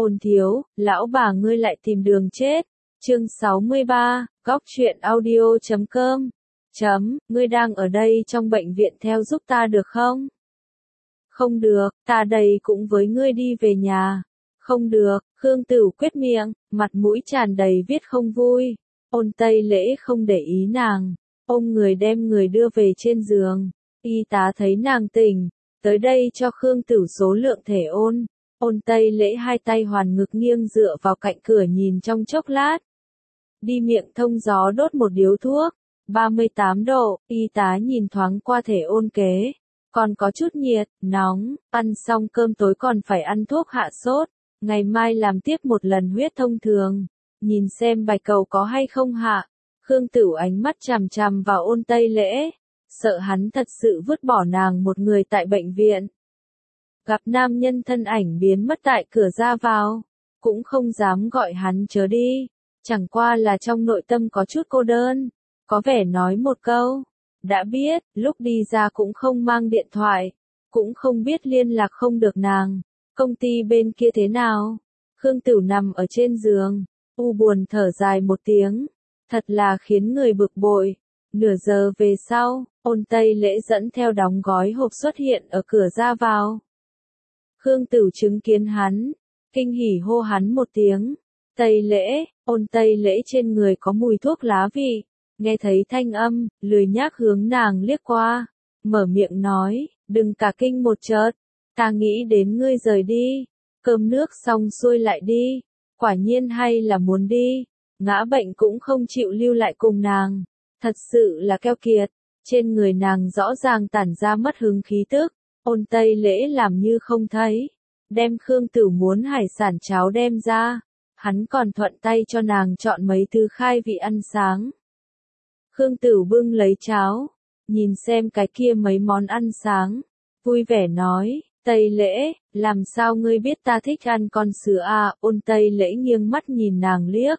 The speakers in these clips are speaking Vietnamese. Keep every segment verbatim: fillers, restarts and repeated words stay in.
Ôn thiếu, lão bà ngươi lại tìm đường chết. Chương sáu mươi ba, góc truyện audio chấm com. Chấm, ngươi đang ở đây trong bệnh viện theo giúp ta được không? Không được, ta đây cũng với ngươi đi về nhà. Không được, Khương Tửu quyết miệng, mặt mũi tràn đầy viết không vui. Ôn Tây Lễ không để ý nàng, ôm người đem người đưa về trên giường. Y tá thấy nàng tỉnh, tới đây cho Khương Tửu số lượng thể ôn. Ôn Tây Lễ hai tay hoàn ngực nghiêng dựa vào cạnh cửa nhìn trong chốc lát. Đi miệng thông gió đốt một điếu thuốc. ba mươi tám độ, y tá nhìn thoáng qua thể ôn kế. Còn có chút nhiệt, nóng, ăn xong cơm tối còn phải ăn thuốc hạ sốt. Ngày mai làm tiếp một lần huyết thông thường. Nhìn xem bạch cầu có hay không hạ. Khương Tửu ánh mắt chằm chằm vào Ôn Tây Lễ. Sợ hắn thật sự vứt bỏ nàng một người tại bệnh viện. Gặp nam nhân thân ảnh biến mất tại cửa ra vào. Cũng không dám gọi hắn chớ đi. Chẳng qua là trong nội tâm có chút cô đơn. Có vẻ nói một câu. Đã biết, lúc đi ra cũng không mang điện thoại. Cũng không biết liên lạc không được nàng. Công ty bên kia thế nào? Khương Tửu nằm ở trên giường. U buồn thở dài một tiếng. Thật là khiến người bực bội. Nửa giờ về sau, Ôn Tây Lễ dẫn theo đóng gói hộp xuất hiện ở cửa ra vào. Khương Tửu chứng kiến hắn. Kinh hỉ hô hắn một tiếng. Tây Lễ, Ôn Tây Lễ trên người có mùi thuốc lá vị. Nghe thấy thanh âm, lười nhác hướng nàng liếc qua. Mở miệng nói, đừng cả kinh một chợt. Ta nghĩ đến ngươi rời đi. Cơm nước xong xuôi lại đi. Quả nhiên hay là muốn đi. Ngã bệnh cũng không chịu lưu lại cùng nàng. Thật sự là keo kiệt. Trên người nàng rõ ràng tản ra mất hứng khí tức. Ôn Tây Lễ làm như không thấy. Đem Khương Tửu muốn hải sản cháo đem ra. Hắn còn thuận tay cho nàng chọn mấy thứ khai vị ăn sáng. Khương Tửu bưng lấy cháo. Nhìn xem cái kia mấy món ăn sáng. Vui vẻ nói, Tây Lễ, làm sao ngươi biết ta thích ăn con sứa à? Ôn Tây Lễ nghiêng mắt nhìn nàng liếc.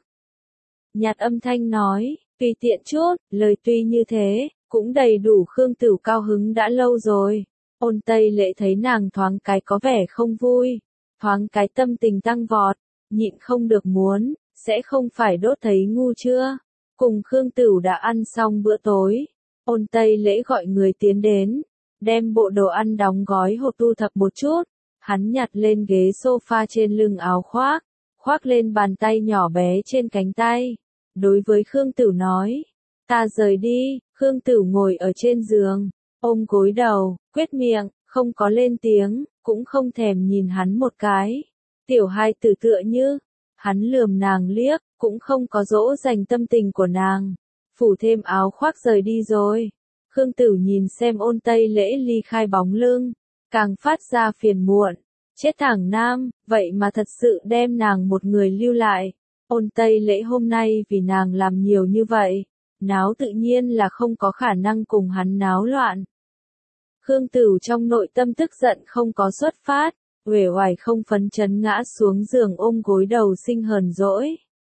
Nhạt âm thanh nói, tùy tiện chút, lời tuy như thế, cũng đầy đủ. Khương Tửu cao hứng đã lâu rồi. Ôn Tây Lễ thấy nàng thoáng cái có vẻ không vui, thoáng cái tâm tình tăng vọt, nhịn không được muốn, sẽ không phải đốt thấy ngu chưa? Cùng Khương Tửu đã ăn xong bữa tối, Ôn Tây Lễ gọi người tiến đến, đem bộ đồ ăn đóng gói hộp thu thập một chút, hắn nhặt lên ghế sofa trên lưng áo khoác, khoác lên bàn tay nhỏ bé trên cánh tay. Đối với Khương Tửu nói, ta rời đi. Khương Tửu ngồi ở trên giường, ôm gối đầu, quyết miệng, không có lên tiếng, cũng không thèm nhìn hắn một cái. Tiểu hai tử tựa như, hắn lườm nàng liếc, cũng không có dỗ dành tâm tình của nàng. Phủ thêm áo khoác rời đi rồi. Khương Tửu nhìn xem Ôn Tây Lễ ly khai bóng lưng, càng phát ra phiền muộn. Chết thẳng nam, vậy mà thật sự đem nàng một người lưu lại. Ôn Tây Lễ hôm nay vì nàng làm nhiều như vậy, náo tự nhiên là không có khả năng cùng hắn náo loạn. Khương Tửu trong nội tâm tức giận không có xuất phát, uể oải không phấn chấn ngã xuống giường ôm gối đầu sinh hờn dỗi.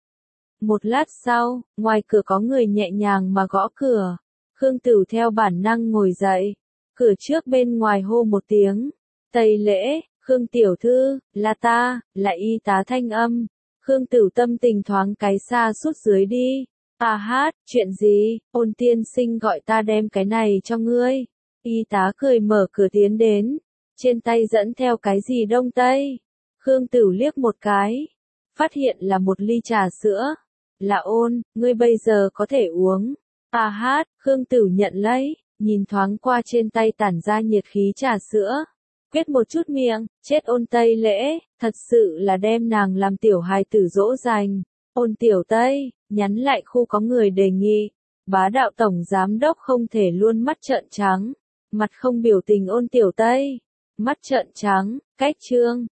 Một lát sau, ngoài cửa có người nhẹ nhàng mà gõ cửa. Khương Tửu theo bản năng ngồi dậy. Cửa trước bên ngoài hô một tiếng. Tây Lễ, Khương tiểu thư, là ta, là y tá thanh âm. Khương Tửu tâm tình thoáng cái xa sút dưới đi. À hát, chuyện gì? Ôn tiên sinh gọi ta đem cái này cho ngươi. Y tá cười mở cửa tiến đến. Trên tay dẫn theo cái gì đông tây. Khương Tửu liếc một cái. Phát hiện là một ly trà sữa. Là Ôn, ngươi bây giờ có thể uống. À hát, Khương Tửu nhận lấy, nhìn thoáng qua trên tay tản ra nhiệt khí trà sữa. Quyết một chút miệng, chết Ôn Tây Lễ, thật sự là đem nàng làm tiểu hài tử dỗ dành. Ôn tiểu Tây, nhắn lại khu có người đề nghị. Bá đạo tổng giám đốc không thể luôn mắt trợn trắng. Mặt không biểu tình Ôn tiểu Tây. Mắt trợn trắng, cách chương.